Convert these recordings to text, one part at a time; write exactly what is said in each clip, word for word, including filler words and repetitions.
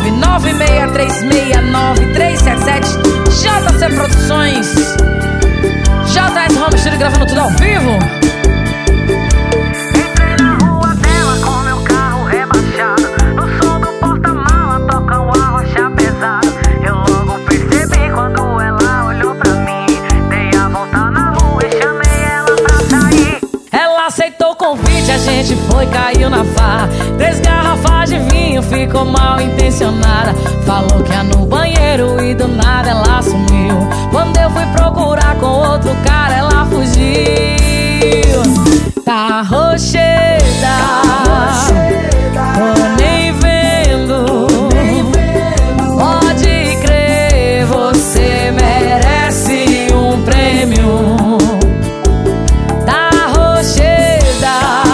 nove nove seis três seis nove três sete sete. J C Produções, J S Home Studio, gravando tudo ao vivo. Entrei na rua dela com meu carro rebaixado. No som do porta-mala toca um arrocha pesado. Eu logo percebi quando ela olhou pra mim. Dei a volta na rua e chamei ela pra sair. Ela aceitou o convite, a gente foi, caiu na farra. Três garrafas de vinho, ficou mal intencionada. Falou que ia no banheiro e do nada ela sumiu. Quando eu fui procurar com outro cara, ela fugiu. Tá rocheda, tô nem vendo. Pode crer, você merece um prêmio. Tá rocheda,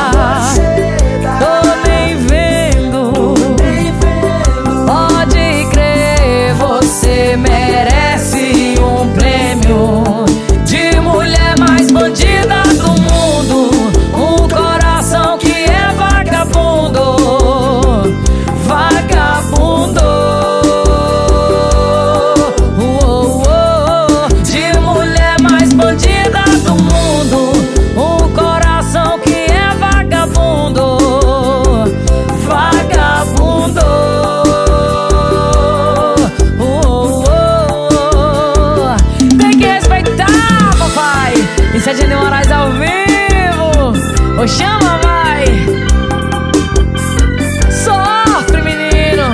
tô nem vendo. Pode crer, você merece um prêmio de mulher mais bandida do mundo. Um coração que é vagabundo, vagabundo. Oh, oh, oh. De mulher mais bandida do mundo. Um coração que é vagabundo, vagabundo. Oh, oh, oh. Tem que respeitar, papai. Isso é Gênio Moraes ao vivo. Ô, chama, vai. Sofre, menino.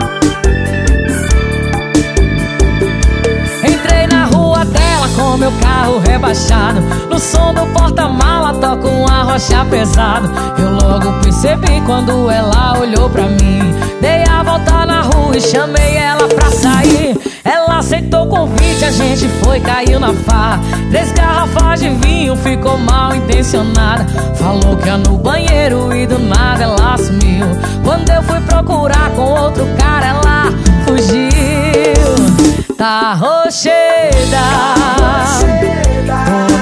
Entrei na rua dela com meu carro rebaixado. No som do porta-mala toca um arrocha pesado. Eu logo percebi quando ela olhou pra mim. Dei a volta na rua e chamei ela pra sair. Ela aceitou o convite, a gente foi, caiu na farra. Três garrafas de vinho, ficou mal intencionada. Falou que ia no banheiro e do nada ela sumiu. Quando eu fui procurar com outro cara, ela fugiu. Tá rocheda,